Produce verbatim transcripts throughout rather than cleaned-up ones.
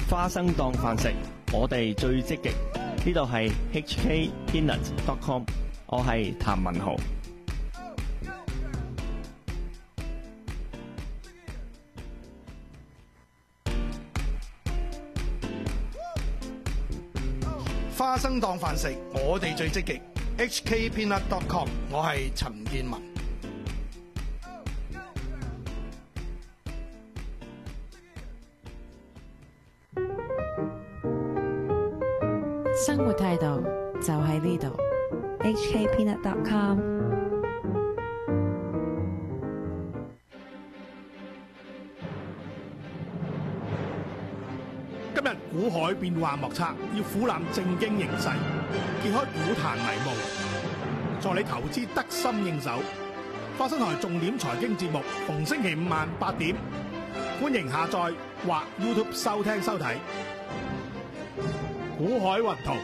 花生當飯食，我哋最積極。呢度係 H K Peanut dot com， 我係譚文豪。 花生當飯食，我哋最積極。H K Peanut dot com， 我係陳建文。 生活態度就喺呢度。 H K Peanut dot com。 今日股海變幻莫測，要俯瞰正經形勢，揭開股壇迷霧，助你投資得心應手。花生台重點財經節目，逢星期五晚八點，歡迎下載或 YouTube 收聽收睇。股海雲圖，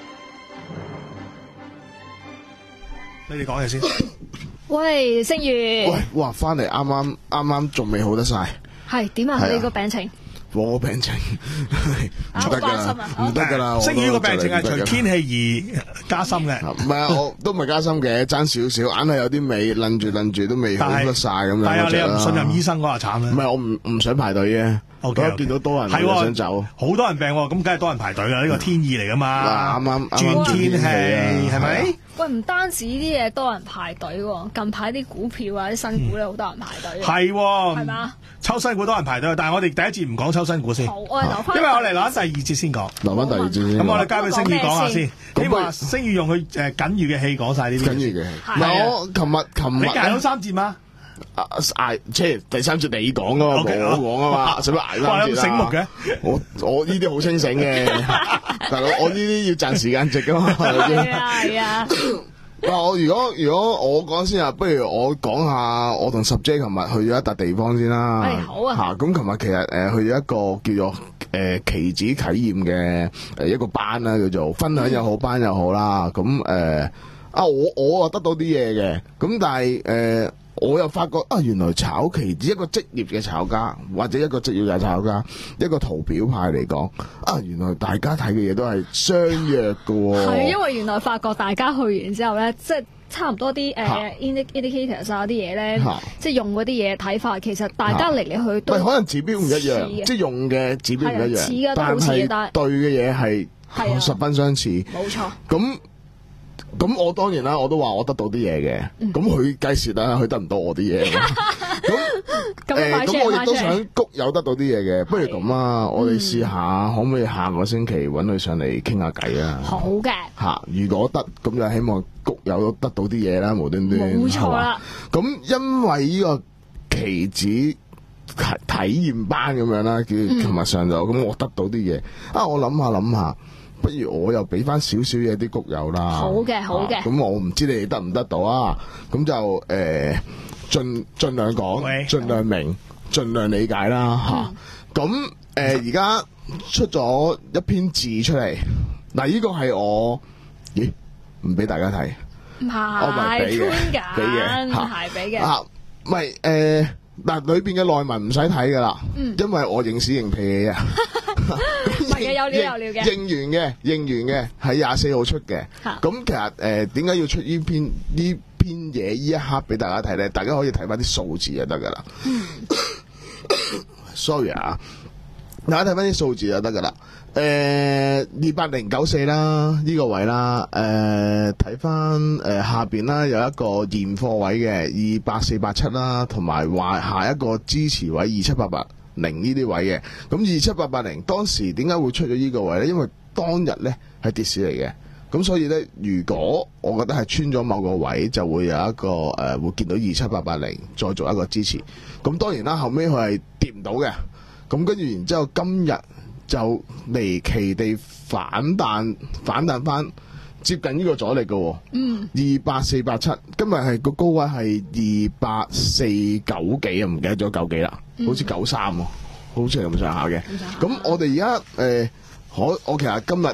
你哋講嘢先。 喂，星月。 喂，哇，翻嚟啱啱啱啱仲未好得晒。 係點啊？你個病情？ 我個病情唔得噶啦，唔得噶啦。 星宇個病情係隨天氣而加深嘅。 唔係啊，我都唔係加深嘅，爭少少，硬係有啲尾愣住愣住都未好得晒咁樣。 係啊，你又唔信任醫生嗰下慘啦。 唔係我唔唔想排隊嘅。我見到多人係想走， 好多人病，咁梗係多人排隊啦。呢個天意嚟噶嘛。 啱啱轉天氣係咪？ 喂，唔單止啲嘢多人排隊喎，近排啲股票啊、啲新股咧好多人排隊。 係喎， 係嘛？ 抽新股多人排隊，但係我哋第一節唔講抽新股先。 好，我哋留翻。 因為我哋留翻第二節先講。 留翻第二節先。 咁我哋交俾星宇講下先。希望星宇用佢誒緊要嘅氣講晒呢啲。 緊要嘅氣。嗱，我琴日琴日你捱咗三節嗎？ 啊挨即係第三節你講噶嘛，我講啊嘛，使乜挨三節啦？ 哇，咁醒目嘅， 我我呢啲好清醒嘅，大佬我呢啲要賺時間值噶嘛，係咪先？ 係啊係啊。 嗱，我如果如果我講先啊，不如我講下我同十 J 琴日去咗一笪地方先啦。 係好啊。 吓，咁琴日其實誒去咗一個叫做誒棋子體驗嘅誒一個班啦，叫做分享又好，班又好啦。咁誒啊，我我啊得到啲嘢嘅，咁但係誒。我又發覺啊，原來炒期指一個職業嘅炒家，或者一個職業嘅炒家，一個圖表派嚟講，啊，原來大家睇嘅嘢都係相約嘅喎。 係因為原來發覺大家去完之後咧，即係差唔多啲誒 indicators 啊啲嘢咧，即係用嗰啲嘢睇法，其實大家嚟嚟去都可能指標唔一樣，即係用嘅指標唔一樣， 似嘅都好似嘅，但係對嘅嘢係十分相似。 冇錯。 咁。咁我當然啦，我都話我得到啲嘢嘅，咁佢計時啦，佢得唔到我啲嘢。咁誒，咁我亦都想谷友得到啲嘢嘅，不如咁啊，我哋試下可唔可以下個星期揾佢上嚟傾下偈啊？ 好嘅。吓， 如果得，咁就希望谷友都得到啲嘢啦，無端端。 冇錯啦。咁因為呢個棋子體驗班咁樣啦，叫琴日上晝，咁我得到啲嘢啊，我諗下諗下。不如我又俾翻少少嘢啲谷友啦。 好嘅，好嘅。 咁、啊、我唔知你哋得唔得到啊？咁就誒盡盡量講，盡量明，盡量理解啦嚇。咁誒而家出咗一篇字出嚟，嗱呢個係我，咦唔俾大家睇？ 唔係， 我唔係俾嘅，俾嘅嚇， 係俾嘅。 啊，唔係誒嗱，裏邊嘅內文唔使睇噶啦，因為我認屎認屁嘅啫。 唔係嘅，有料有料嘅。 認完嘅，認完嘅，喺廿四號出嘅。咁其實誒，點解要出呢篇呢篇嘢呢一刻俾大家睇咧？大家可以睇翻啲數字就得噶啦。Sorry 啊，大家睇翻啲數字就得噶啦。誒，二八零九四啦，呢個位啦。誒，睇翻誒下邊啦，有一個現貨位嘅二八四八七啦，同埋話下一個支持位二七八八。零呢啲位嘅，咁二七八八零當時點解會出咗呢個位呢？因為當日呢係跌市嚟嘅，咁所以呢，如果我覺得係穿咗某個位，就會有一個誒、呃、會見到二七八八零再做一個支持。咁當然啦，後尾佢係跌唔到嘅，咁跟住然之後今日就離奇地反彈反彈翻接近呢個阻力嘅、哦，嗯，二八四八七，今日係個高位係二八四九幾啊，唔記得咗九幾啦。好似九三喎，好似係咁上下嘅。咁我哋而家誒，可我其實今日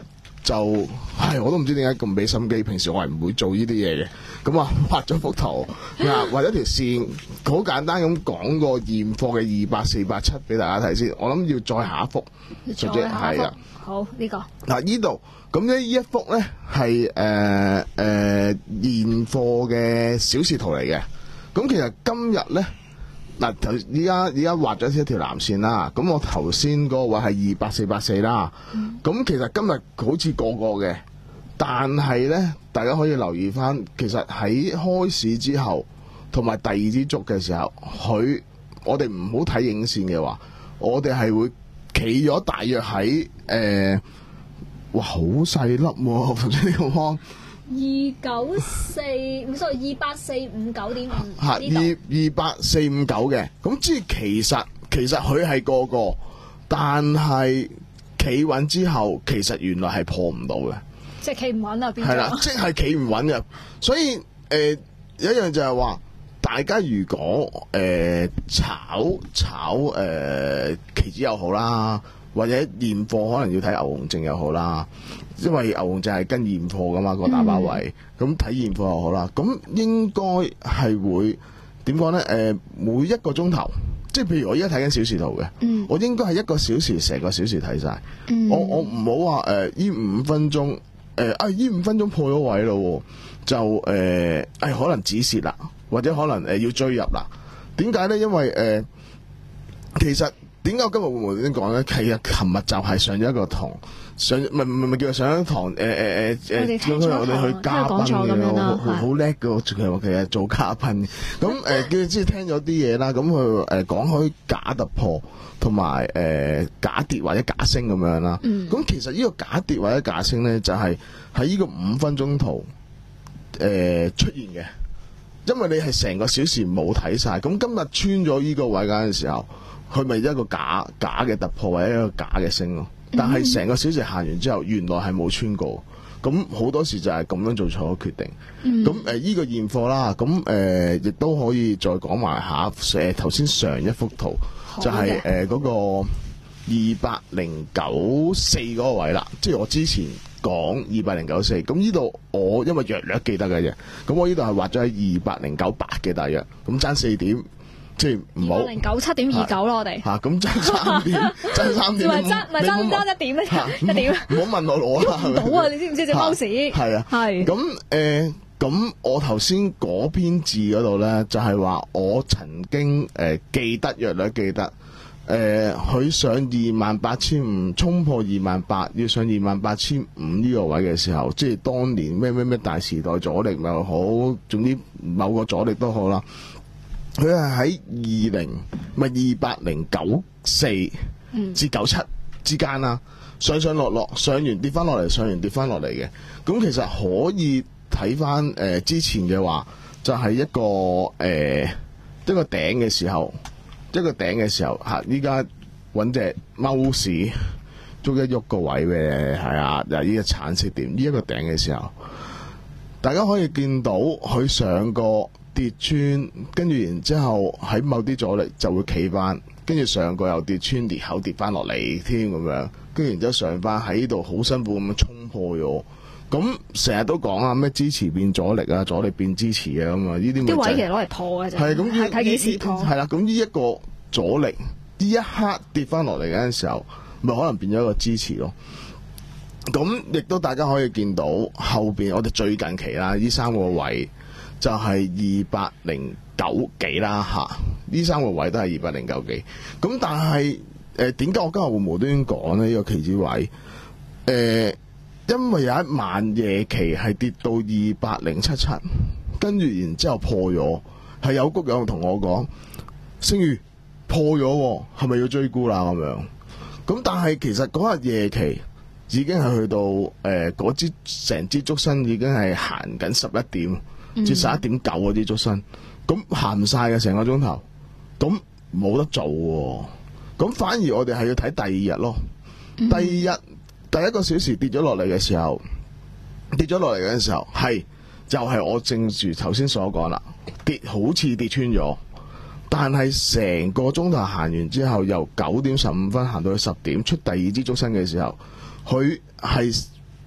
就係我都唔知點解咁俾心機，平時我係唔會做呢啲嘢嘅。咁啊畫咗幅圖啊，畫咗條線，好簡單咁講個現貨嘅二百四百七俾大家睇先。我諗要再下一幅， 再下一幅係啊。 好呢、個嗱呢度咁咧，呢一幅咧係誒誒現貨嘅小時圖嚟嘅。咁其實今日咧嗱，頭依家依家畫咗一條藍線啦。咁我頭先嗰個位係二百四百四啦。咁、嗯、其實今日好似過過嘅，但係咧大家可以留意翻，其實喺開市之後同埋第二支燭嘅時候，佢我哋唔好睇影線嘅話，我哋係會企咗大約喺誒、呃，哇好細粒喎！頭先呢個框二九四唔 sorry 二八四五九點五嚇，二二八四五九嘅，咁即係其實其實佢係個個，但係企穩之後，其實原來係破唔到嘅， 即係企唔穩啊！變咗係啦，即係企唔穩嘅，所以誒、呃、有一樣就係話。大家如果誒、呃、炒炒誒、呃、期指又好啦，或者現貨可能要睇牛熊證又好啦，因為牛熊證係跟現貨噶嘛、個打包位，咁睇、嗯、現貨又好啦，咁應該係會點講咧？誒、呃、每一個鐘頭，即係譬如我而家睇緊小時圖嘅，嗯、我應該係一個小時成個小時睇晒、嗯。我我唔好話誒呢五分鐘誒啊呢五分鐘破咗位咯，就誒誒、呃哎、可能止蝕啦。或者可能誒、呃、要追入啦？點解咧？因為誒、呃，其實點解我今日會無端端講咧？其實琴日就係上咗一個堂，上唔係唔係唔係叫做上咗堂誒誒誒誒，叫佢我哋去嘉賓嘅，好好叻嘅，其實其實做嘉賓。咁誒，叫即係聽咗啲嘢啦。咁佢誒講開假突破同埋誒假跌或者假升咁樣啦。咁、嗯、其實呢個假跌或者假升咧，就係喺呢個五分鐘圖誒、呃、出現嘅。因為你係成個小時冇睇晒，咁今日穿咗呢個位嗰陣時候，佢咪一個假假嘅突破或者一個假嘅升咯。但係成個小時行完之後，原來係冇穿過，咁好多時就係咁樣做錯咗決定。咁誒呢個現貨啦，咁誒亦都可以再講埋下誒頭先上一幅圖，就係誒嗰個二百零九四嗰個位啦，即係我之前講二百零九四，咁呢度我因為略略記得嘅啫，咁我呢度係畫咗喺二百零九八嘅大約，咁爭四點，即係唔好二百零九七點二九咯，我哋嚇咁爭三點，爭三點，唔係爭唔係爭爭一點咧，一點，唔好問我攞啦，唔到啊！你知唔知隻貓屎？係啊，係咁誒，咁我頭先嗰篇字嗰度咧，就係話我曾經誒記得略略記得。誒，佢、呃、上二萬八千五，衝破二萬八，要上二萬八千五呢個位嘅時候，即係當年咩咩咩大時代阻力咪好，總之某個阻力都好啦。佢係喺二零咪二百零九四至九七之間啦，上上落落，上完跌翻落嚟，上完跌翻落嚟嘅。咁其實可以睇翻誒之前嘅話，就係、是、一個誒、呃、一個頂嘅時候。一個頂嘅時候嚇，依家揾隻貓屎捉一喐個位嘅，係啊，嗱呢個橙色點，呢一個頂嘅時候，大家可以見到佢上過跌穿，跟住然之後喺某啲阻力就會企翻，跟住上過又跌穿裂口跌翻落嚟添咁樣，跟住然之後上翻喺呢度好辛苦咁樣衝破咗。咁成日都講啊，咩支持變阻力啊，阻力變支持啊，咁啊，呢啲啲位其實攞嚟破嘅啫。係咁，係睇幾時破。係啦，咁呢一個阻力，呢一刻跌翻落嚟嗰陣時候，咪可能變咗一個支持咯。咁亦都大家可以見到後邊，我哋最近期啦，呢三個位就係二百零九幾啦嚇，呢三個位都係二百零九幾。咁但係誒點解我今日會無端端講呢？呢、呢個期指位誒？呃因為有一晚夜期係跌到二百零七七，跟住然之後破咗，係有谷友同我講，星宇破咗，係咪要追沽啦咁樣？咁但係其實嗰日夜期已經係去到誒嗰支成支燭身已經係行緊十一點至十一點九嗰啲燭身，咁行唔晒嘅成個鐘頭，咁冇得做喎。咁反而我哋係要睇第二日咯，第二日。第一個小時跌咗落嚟嘅時候，跌咗落嚟嘅時候，係就係、是、我正如頭先所講啦，跌好似跌穿咗，但係成個鐘頭行完之後，由九點十五分行到去十點出第二支燭身嘅時候，佢係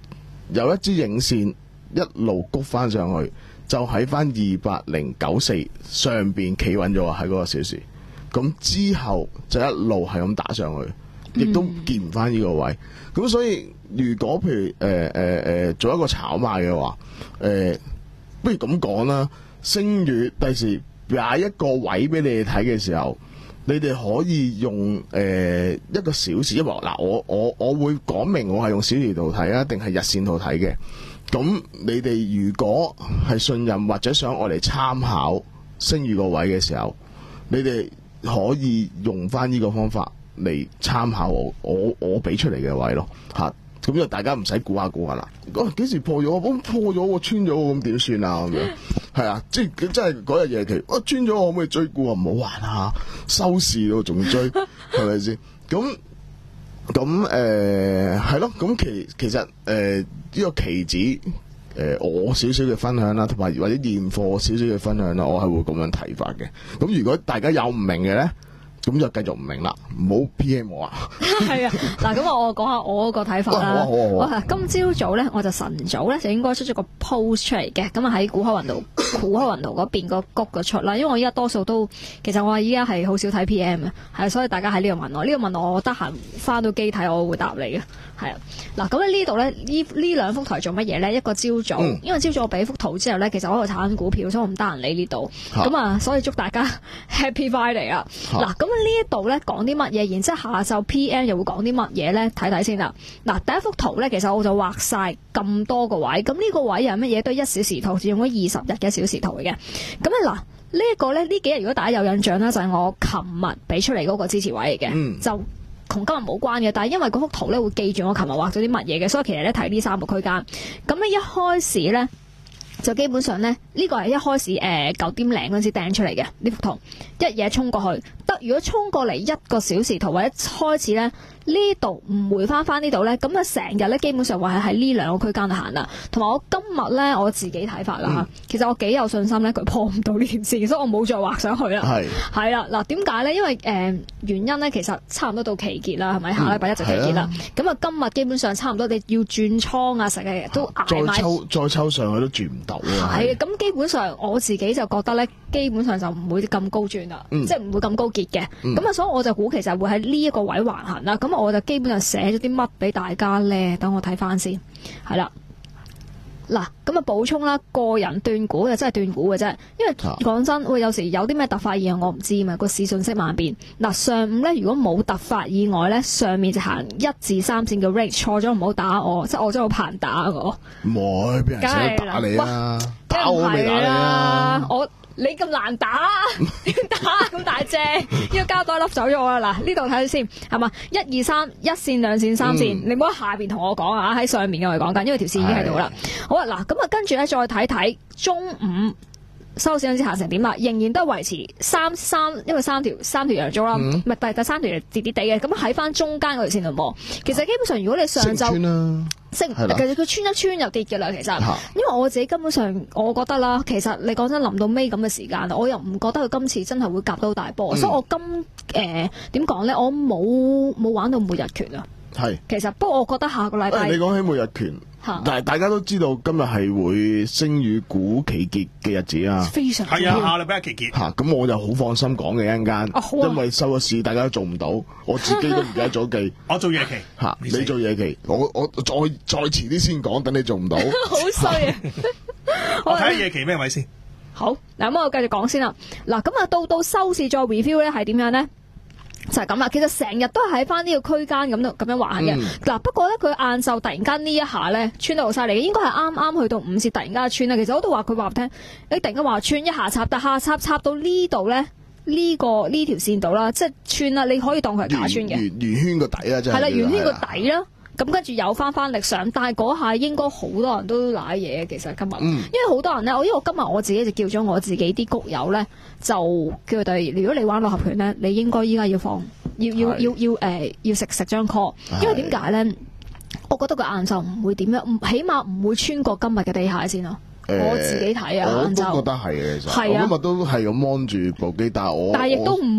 有一支影線一路谷翻上去，就喺翻二百零九四上邊企穩咗喺嗰個小時。咁之後就一路係咁打上去，亦都見唔翻呢個位。咁、嗯、所以如果譬如誒誒誒做一個炒賣嘅話，誒、呃、不如咁講啦，星月第時擺一個位俾你哋睇嘅時候，你哋可以用誒、呃、一個小時，因為嗱我我我會講明我係用小時圖睇啊，定係日線圖睇嘅。咁你哋如果係信任或者想我嚟參考星月個位嘅時候，你哋可以用翻呢個方法嚟參考我我我俾出嚟嘅位咯，吓，咁就大家唔使估下估下啦。哦、啊，幾時破咗？我破咗，我穿咗，咁點算啊？咁樣係啊，即係真係嗰日夜期，我、啊、穿咗，我可唔可以追沽啊？唔好玩啊！收市咯，仲追，係咪先？咁咁誒係咯，咁、呃、其其實誒呢、呃這個期指誒、呃、我少少嘅分享啦，同埋或者現貨少少嘅分享啦，我係會咁樣睇法嘅。咁如果大家有唔明嘅咧，咁就繼續唔明啦，唔好 P M 我啊。 係啊，嗱，咁我講下我個睇法啦。我係今朝早咧，我就晨早咧就應該出咗個 post 出嚟嘅，咁啊喺股海雲圖、股海雲圖嗰邊個谷個出啦。因為我依家多數都，其實我依家係好少睇 P M 嘅，係，所以大家喺呢度問我，呢度問我，我得閒翻到機睇，我會答你嘅。係啊，嗱，咁喺呢度咧，呢呢兩幅圖係做乜嘢咧？一個朝早，嗯、因為朝早我俾幅圖之後咧，其實我喺度炒緊股票，所以我唔得閒理呢度。咁啊，所以祝大家 Happy Friday 啊！嗱，咁呢一度咧講啲乜嘢，然之後下晝 P M 又會講啲乜嘢咧？睇睇先啦。嗱，第一幅圖咧，其實我就畫晒咁多個位，咁呢個位又係乜嘢？都係一小時圖，只用咗二十日嘅小時圖嚟嘅。咁咧嗱，呢一個咧，呢幾日如果大家有印象啦，就係我琴日俾出嚟嗰個支持位嚟嘅，嗯、就。同今日冇關嘅，但係因為嗰幅圖咧會記住我琴日畫咗啲乜嘢嘅，所以其實咧睇呢三個區間。咁咧一開始咧就基本上咧呢、呢個係一開始誒九點零嗰陣時掟出嚟嘅呢幅圖，一嘢衝過去得。如果衝過嚟一個小時圖或者開始咧呢度唔回翻翻呢度咧，咁啊成日咧基本上話係喺呢兩個區間度行啦。同埋我今日咧我自己睇法啦、嗯、其實我幾有信心咧佢破唔到呢條線，所以我冇再畫上去啦。係係啦，嗱點解咧？因為誒、呃、原因咧其實差唔多到期結啦，係咪？下禮拜一就期結啦。咁啊、嗯、今日基本上差唔多你要轉倉啊，成日都捱埋。再抽再抽上去都轉唔到啊。係咁基本上我自己就覺得咧，基本上就唔會咁高轉啦，嗯、即係唔會咁高結嘅。咁啊、嗯，所以我就估其實會喺呢一個位橫行啦。咁我就基本上寫咗啲乜俾大家咧，等我睇翻先，係啦，嗱，咁啊補充啦，個人斷估就真係斷估嘅啫，因為講真，喂，有時有啲咩突發意外我唔知嘛，個市信息萬變。嗱，上午咧如果冇突發意外咧，上面就行一至三線嘅 range， 錯咗唔好打我，即係我真係好怕人打我。唔會，俾人想打你啊，打我未打你啊，我。你咁難打，點打咁大隻？呢個膠袋笠走咗我啦！嗱，呢度睇下先，係嘛？一二三，一線、兩線、三線，嗯、你唔好喺下邊同我講啊！喺上面嘅我哋講緊，因為條線已經喺度啦。是好啊，嗱，咁啊，跟住咧再睇睇中午收市嗰陣時行成點啦，仍然都係維持三三，因為三條三條陽燭啦，唔係第第三條跌跌地嘅，咁喺翻中間嗰條線度噃。其實基本上如果你上晝升，其實佢穿一穿又跌嘅啦。其實，因為我自己根本上我覺得啦，其實你講真臨到尾咁嘅時間，我又唔覺得佢今次真係會夾到大波，嗯、所以我今誒點講咧，我冇冇玩到每日拳啊。係，其實不過我覺得下個禮拜，你講起每日拳。但係大家都知道今日係會星與股期結嘅日子啊，非常係啊，下禮拜一期結吓，咁我就好放心講嘅一陣間，啊啊、因為收咗市大家都做唔到，我自己都唔記得咗記，我做夜期吓，啊、你做夜期，我我再再遲啲先講，等你做唔到，好衰啊！我睇下夜期咩位先？好，嗱咁我繼續講先啦。嗱咁啊，到到收市再 review 咧，係點樣咧？就係咁啦，其實成日都係喺翻呢個區間咁樣咁樣玩嘅。嗱、嗯，不過咧佢晏晝突然間呢一下咧穿得好犀利嘅，應該係啱啱去到五線突然間穿啦。其實我都話佢話唔聽，你突然間話穿一下插，但下插插到呢度咧，呢、這個呢條線度啦，即係穿啦，你可以當佢係假穿嘅。圓圓圈個底啦，真係。係啦，圓圈個底啦。咁跟住有翻翻力上，但係嗰下應該好多人都瀨嘢。其實今日，嗯、因為好多人咧，我因為我今日我自己就叫咗我自己啲谷友咧，就叫佢哋，如果你玩六合拳咧，你應該依家要放，要要要要誒、呃，要食食張 call，因為點解咧？我覺得個晏晝唔會點樣，起碼唔會穿過今日嘅地下先咯。我自己睇啊， 我都覺得係嘅，其實我今日都係咁望住部機，但係我但係亦都唔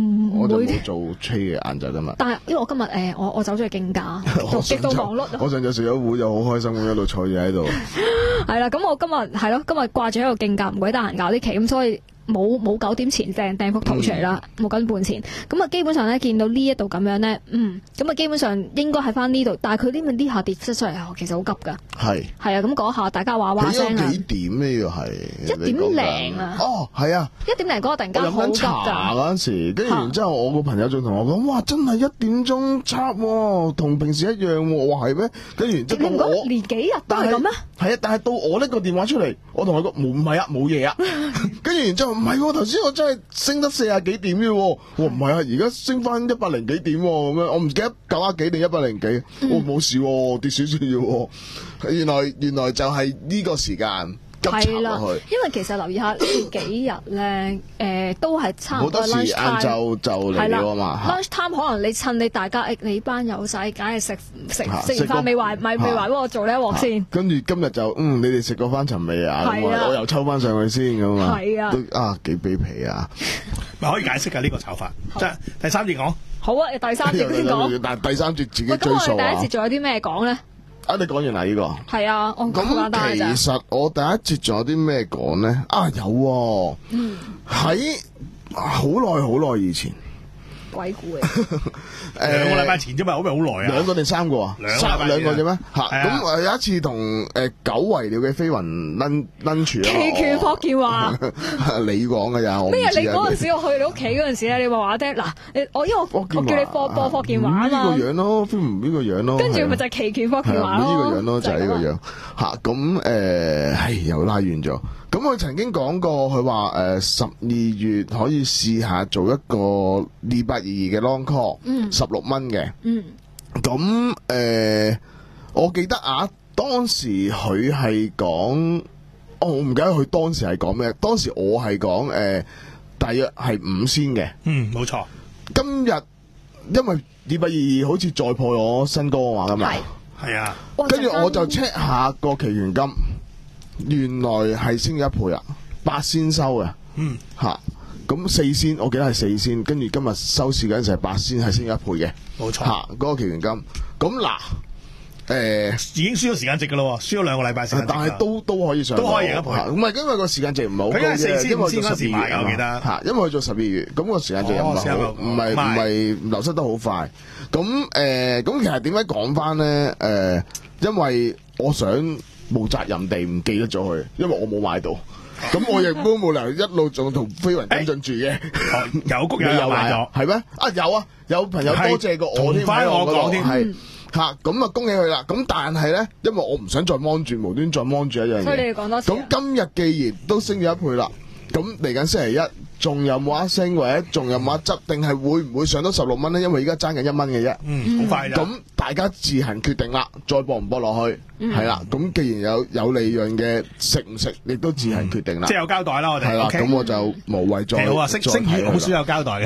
我就會冇做 trade 嘅晏晝今日。 但係因為我今日誒、呃、我我走咗去競價， 我極度忙碌。 我上晝食咗糊就好開心咁一路坐住喺度。 係啦，咁我今日係咯，今日掛住喺度競價，唔鬼得閒搞啲期，咁所以。冇冇九點前掟掟幅圖出嚟啦，冇九點半前，咁啊基本上咧見到呢一度咁樣咧，嗯，咁啊基本上應該係翻呢度，但係佢呢咪呢下跌出嚟，其實好急噶，係係啊，咁嗰下大家話話聲啊， 幾點呢？要係一點零啊， 哦係啊， 一點零嗰個突然間好急㗎， 嗰陣時，跟住然之後我個朋友仲同我講，哇真係一點鐘插喎，同平時一樣喎，我話係咩？跟住然之後我連幾日都係咁咩？ 係啊，但係到我呢個電話出嚟，我同佢講冇唔係啊，冇嘢啊，跟住然之後。唔係喎，頭先我真係升得四十幾點嘅喎，我唔係啊，而家升翻一百零幾點喎，咁樣我唔記得九啊幾定一百零幾，我冇事喎，跌少少啫喎，原來原來就係呢個時間。係啦， 因為其實留意下呢幾日咧，誒都係差唔多 lunch time， 好多時晏晝就嚟咗啊嘛。 lunch time 可能你趁你大家誒你班友仔，梗係食食食完飯未壞，咪未壞幫我做呢一鑊先。跟住今日就嗯，你哋食過翻尋味啊？我又抽翻上去先咁啊。係啊，都啊幾卑鄙啊！ 咪可以解釋㗎呢個炒法。即係第三節講。 好啊，第三節先講。 但係第三節自己追數啊。 咁我哋第一節仲有啲咩講咧？ 啊！你講完啦呢個係啊，我講簡單咋。 其實我第一節仲有啲咩講咧？啊有喎，嗯，喺好耐好耐以前， 鬼故嘅， 誒兩個禮拜前啫嘛，好咪好耐啊？ 兩個定三個啊？三兩個啫咩？嚇咁誒有一次同誒久違了嘅飛雲 lunch lunch 啊， 期權霍建華， 你講嘅咋？ 咩啊？你嗰陣時我去你屋企嗰陣時咧，你話話聽嗱，我因為我我叫你播播霍建華啊嘛， 呢個樣咯，飛雲呢個樣咯， 跟住咪就係期權霍建華咯， 呢個樣咯，就係呢個樣嚇。咁誒係又拉遠咗。咁佢曾經講過，佢話誒十二月可以試下做一個二八二二嘅 long call，十六蚊嘅。嗯，咁誒、呃，我記得啊，當時佢係講，哦，我唔記得佢當時係講咩。當時我係講誒，大約係五仙嘅。 嗯，冇錯。 今日因為二八二二好似再破咗新高啊嘛，咁啊， 係啊。 跟住我就 check 下個期權金。原來係升咗一倍啊，八仙收嘅，嗯吓，咁四仙我記得係四仙，跟住今日收市嗰陣時係八仙，係升咗一倍嘅， 冇錯， 吓嗰個期權金，咁嗱，誒已經輸咗時間值噶咯，輸咗兩個禮拜時間值， 但係都都可以上， 都可以贏一倍， 唔係因為個時間值唔係好高嘅，因為做十二月我記得吓，因為佢做十二月，咁個時間值又唔係好，唔係唔係流失得好快，咁誒咁其實點解講翻咧？誒，因為我想。冇責任地唔記得咗佢，因為我冇買到，咁我亦都冇理由一路仲同飛雲跟進住嘅。 有谷友有買咗， 係咩？啊有啊，有朋友多謝過我添， 翻我講添， 係嚇咁啊，恭喜佢啦！咁但係咧，因為我唔想再掹住，無端再掹住一樣嘢。 所以你哋講多次。 咁今日既然都升咗一倍啦，咁嚟緊星期一仲有冇得升，或者仲有冇得執，定係會唔會上到十六蚊咧？因為而家爭緊一蚊嘅啫。 嗯，好快咁大家自行決定啦，再播唔播落去？係啦，咁既然有有利潤嘅，食唔食亦都自行決定啦。 即係有交代啦，我哋係啦，咁我就無謂再好啊，星星月好少有交代嘅。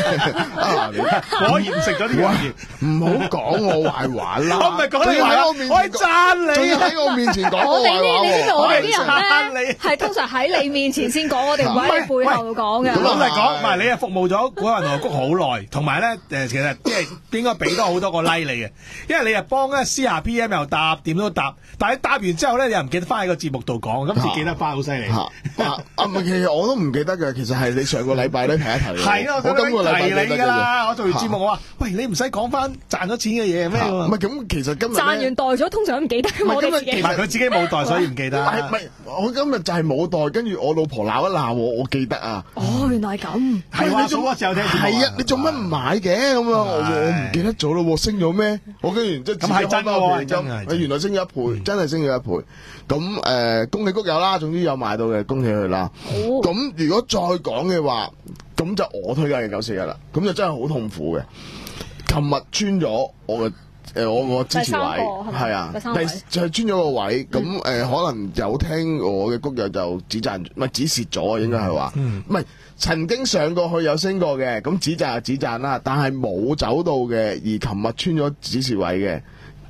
果然食咗啲嘢， 唔好講我壞話啦。 我唔係講你壞話，我係讚你。 仲要喺我面前講我壞話。 你知道我哋啲人咧係通常喺你面前先講，我哋唔喺你背後講嘅。 咁嚟講，唔係你係服務咗股份同谷好耐，同埋咧誒，其實即係應該俾多好多個 like 你嘅，因為你係幫咧私下 P M 又答，點都答，但係答完之後咧，你又唔記得翻喺個節目度講，今次記得翻好犀利。啊啊唔係，其實我都唔記得嘅，其實係你上個禮拜咧提一提。係啊，我今個禮拜提你㗎啦，我做完節目我話，喂，你唔使講翻賺咗錢嘅嘢咩？ 唔係咁，其實今日賺完代咗，通常都唔記得。我哋自己。 唔係佢自己冇代，所以唔記得。 唔係唔係，我今日就係冇代，跟住我老婆鬧一鬧我，我記得啊。 哦，原來係咁。 係話數嗰時候聽。 係啊，你做乜唔買嘅咁啊？我我唔記得咗咯，升咗咩？我跟住即係咁係真喎，真係。 原來升咗一倍，真係升咗一倍。咁誒，恭喜谷友啦，總之有買到嘅，恭喜佢啦。咁如果再講嘅話，咁就我推介嘅九四一啦。咁就真係好痛苦嘅。琴日穿咗我嘅誒，我個支持位係啊，第就係穿咗個位。咁誒，可能有聽我嘅谷友就止賺，唔係止蝕咗啊，應該係話，唔係曾經上過去有升過嘅，咁止賺就止賺啦，但係冇走到嘅，而琴日穿咗止蝕位嘅。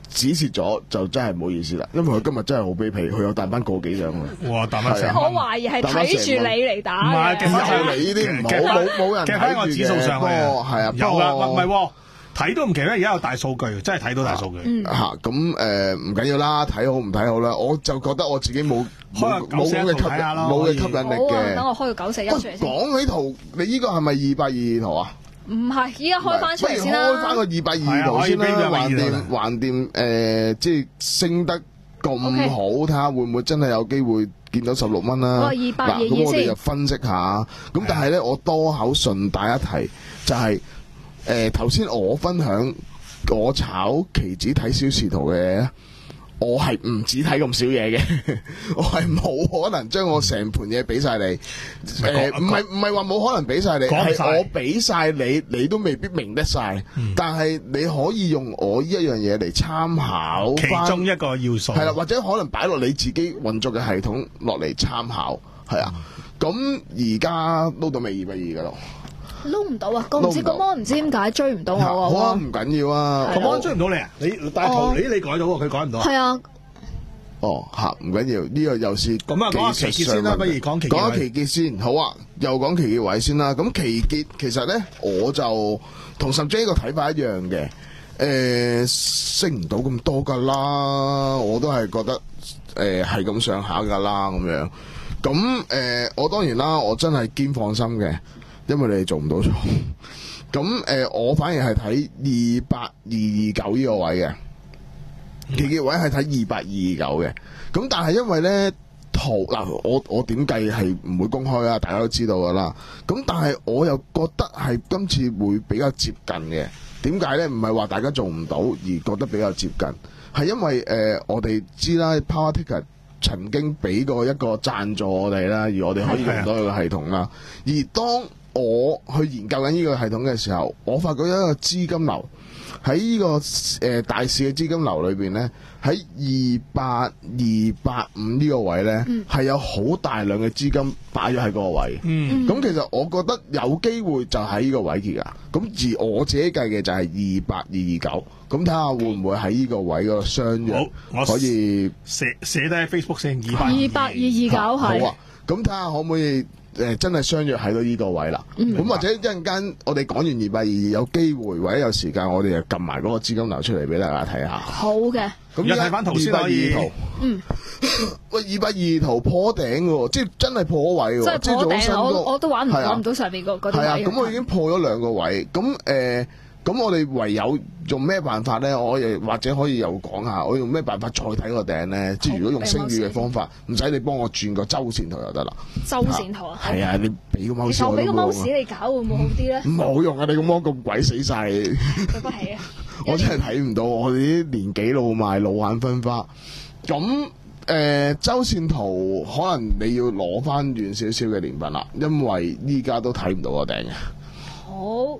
指示咗就真係唔好意思啦，因為佢今日真係好卑鄙，佢有大班個幾獎嘅。 哇！大班成我懷疑係睇住你嚟打嘅。 唔係，其實係你呢啲唔好，冇冇人睇喺個指數上去啊， 係啊， 有啊，唔係喎。睇都唔奇，而家有大數據，真係睇到大數據。 嚇咁誒唔緊要啦，睇好唔睇好啦，我就覺得我自己冇冇冇咁嘅吸引冇嘅吸引力嘅。 等我開個九四一出嚟先。 講起圖，你呢個係咪二百二圖啊？ 唔係，依家開翻出嚟先啦。 開翻個二百二圖先啦，橫掂橫掂誒，即係升得咁好，睇下會唔會真係有機會見到十六蚊啦。 哦，二百二二先。 咁我哋就分析下。咁但係咧，我多口順帶一提，就係。誒頭先我分享我炒期指睇小時圖嘅，我係唔止睇咁少嘢嘅，我係冇可能將我成盤嘢俾晒你。誒唔係唔係話冇可能俾晒你，係我俾晒你，你都未必明得晒。嗯、但係你可以用我呢一樣嘢嚟參考其中一個要素， 係啦，或者可能擺落你自己運作嘅系統落嚟參考，係啊。咁而家撈到未二百二㗎咯。 撈唔到啊！我唔知個摩唔知點解追唔到我喎。 好啊，唔緊要啊。 個摩追唔到你啊？你大圖你你改到喎，佢改唔到啊？ 係啊。 哦，嚇唔緊要，呢個又是咁啊，講下期結先啦，不如講期結。 講下期結先，好啊，又講期結位先啦。咁期結其實咧，我就同十 J 個睇法一樣嘅。誒，升唔到咁多㗎啦，我都係覺得誒係咁上下㗎啦，咁樣。咁誒，我當然啦，我真係堅放心嘅。因為你哋做唔到錯，咁誒、呃，我反而係睇二百二二九呢個位嘅，期結位係睇二百二二九嘅。咁但係因為咧圖嗱，我我點計係唔會公開啊，大家都知道噶啦。咁但係我又覺得係今次會比較接近嘅。點解咧？唔係話大家做唔到而覺得比較接近，係因為誒、呃、我哋知啦 ，Power Ticket 曾經俾過一個贊助我哋啦，而我哋可以用到佢個系統啦。而當我去研究緊呢個系統嘅時候，我發覺一個資金流喺呢、這個誒、呃、大市嘅資金流裏邊咧，喺二百二百五呢個位咧，係、嗯、有好大量嘅資金擺咗喺嗰個位。咁、嗯、其實我覺得有機會就喺呢個位嘅㗎。咁而我自己計嘅就係二百二二九。咁睇下會唔會喺呢個位嗰個相約可以寫寫低喺 Facebook 先二百二百二二九係。 好啊，咁睇下可唔可以？誒真係相約喺到呢個位啦，咁、嗯、或者一陣間我哋講完二百二有機會或者有時間，我哋就撳埋嗰個資金流出嚟俾大家睇下。 好嘅， 咁而家睇翻圖先可以。 嗯， 喂，二百二圖破頂喎，即係真係破位喎， 即係破頂。我我都玩唔揾唔到上邊嗰嗰啲位。 係啊，咁我已經破咗兩個位，咁誒。呃咁我哋唯有用咩辦法咧？我亦或者可以又講下，我用咩辦法再睇個頂咧？即係如果用星宇嘅方法，唔使你幫我轉個周線圖就得啦。 周線圖啊？ 係啊，你俾個 mouse 我。 其實我俾個 mouse 你搞會唔會好啲咧？ 唔好用啊！你個芒咁鬼死晒。 對不起啊！ 我真係睇唔到，我哋啲年紀老邁，老眼昏花。咁誒、呃，周線圖可能你要攞翻遠少少嘅年份啦，因為依家都睇唔到個頂嘅。 好。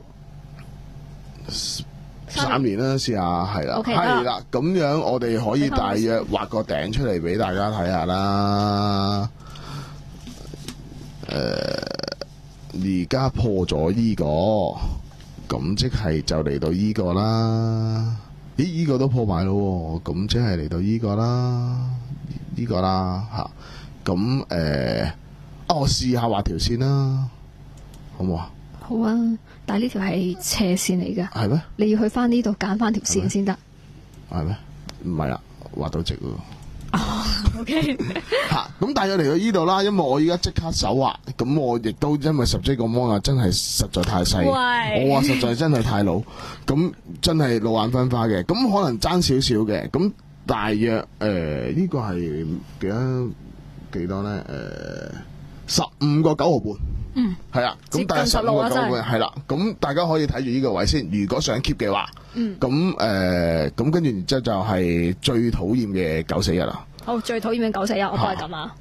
三年啦，試下係啦，係啦，咁樣我哋可以大約畫個頂出嚟俾大家睇下啦。誒、呃，而家破咗依、這個，咁即係就嚟到依個啦。咦，依、這個都破埋咯，咁即係嚟到依個啦，呢、這個啦吓。咁、啊、誒，啊，我試下畫條線啦，好唔好啊？ 好啊，但係呢條係斜線嚟嘅。係咩？你要去翻呢度揀翻條線先得。 係咩？唔係啦，畫到直喎。 哦，OK。 嚇，咁大約嚟到呢度啦，因為我依家即刻手畫，咁我亦都因為十 J 個芒啊，真係實在太細。我話實在真係太老，咁真係老眼昏花嘅，咁可能爭少少嘅，咁大約誒呢、呃這個係幾多幾多咧？誒、呃，十五個九毫半。嗯，係啦，咁大約十五個九毫半，係啦，咁大家可以睇住呢個位先。如果想 keep 嘅話，嗯，咁誒，咁、呃、跟住然之後就係最討厭嘅九四一啦。好，最討厭嘅九四一，我都係咁啊。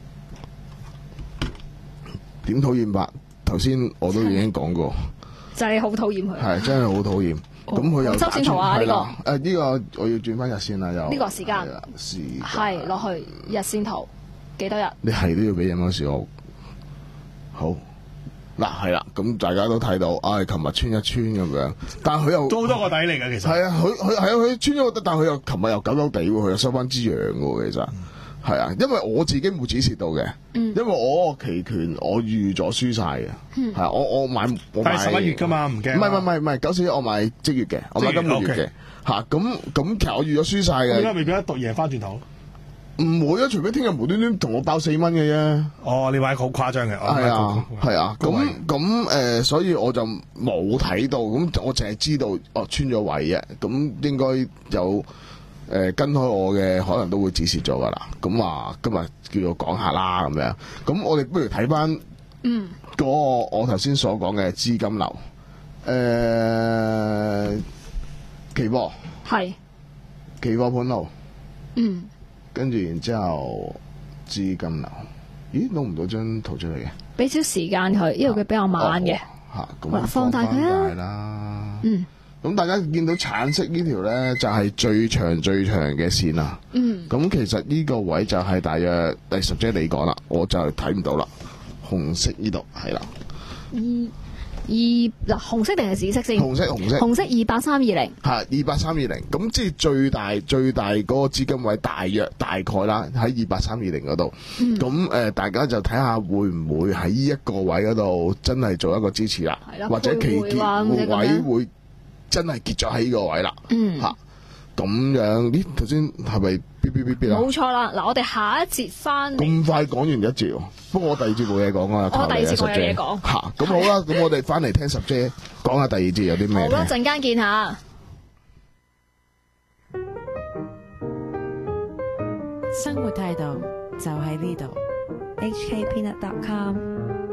點討厭法？頭先我都已經講過，就係好討厭佢，係真係好討厭。咁佢又周線圖啊呢個，誒呢、呃這個我要轉翻日線啦，又呢、這個時間，時係落去日線圖幾多日？你係都要俾人嗰時我好。 嗱係啦，咁大家都睇到，唉，琴日穿一穿咁樣，但係佢又都好多個底嚟嘅，其實係啊，佢佢係啊，佢穿咗個底，但係佢又琴日又久久地喎，佢又收翻支陽喎，其實係啊，因為我自己冇指示到嘅， 嗯因為我個期權我預咗輸晒嘅，係啊，我我買我買但係十一月㗎嘛，唔驚。 唔係唔係唔係九四一，我買即月嘅，我買今個月嘅嚇，咁咁其實我預咗輸晒嘅。 而家未必一讀贏翻轉頭。 唔會啊，除非聽日無端端同我爆四蚊嘅啫。 哦，你買好誇張嘅。 係啊，係啊，咁咁誒，所以我就冇睇到，咁我淨係知道哦穿咗位嘅，咁應該有誒、呃、跟開我嘅，可能都會止蝕咗噶啦。咁話今日叫做講下啦咁樣，咁我哋不如睇翻嗯嗰個我頭先所講嘅資金流，誒、呃、期貨係期貨盤路。 嗯。 跟住然之後資金流，咦攞唔到張圖出嚟嘅？ 俾少時間佢，因為佢比較慢嘅。 嚇，咁放大佢啊！ 啦， 嗯。 咁大家見到橙色呢條咧，就係最長最長嘅線啦。 嗯。 咁其實呢個位就係大約第十隻你講啦，我就睇唔到啦。紅色呢度係啦。 二二嗱，紅色定係紫色先？ 紅色紅色。 紅色二八三二零。 係二八三二零，咁即係最大最大嗰個資金位，大約大概啦，喺二八三二零嗰度。咁誒、呃，大家就睇下會唔會喺呢一個位嗰度真係做一個支持啦，或者期結位會真係結咗喺呢個位啦。 嗯。 嚇、啊，咁樣咦？頭先係咪嗶嗶嗶嗶啊？ 冇錯啦！嗱，我哋下一節翻咁快講完一節喎，不過我第二節冇嘢講啊。 我第二節我有嘢講。 嚇，咁好啦，咁我哋翻嚟聽十姐講下第二節有啲咩？ 好啦，陣間見下。 生活態度就喺呢度。 H K Peanut dot com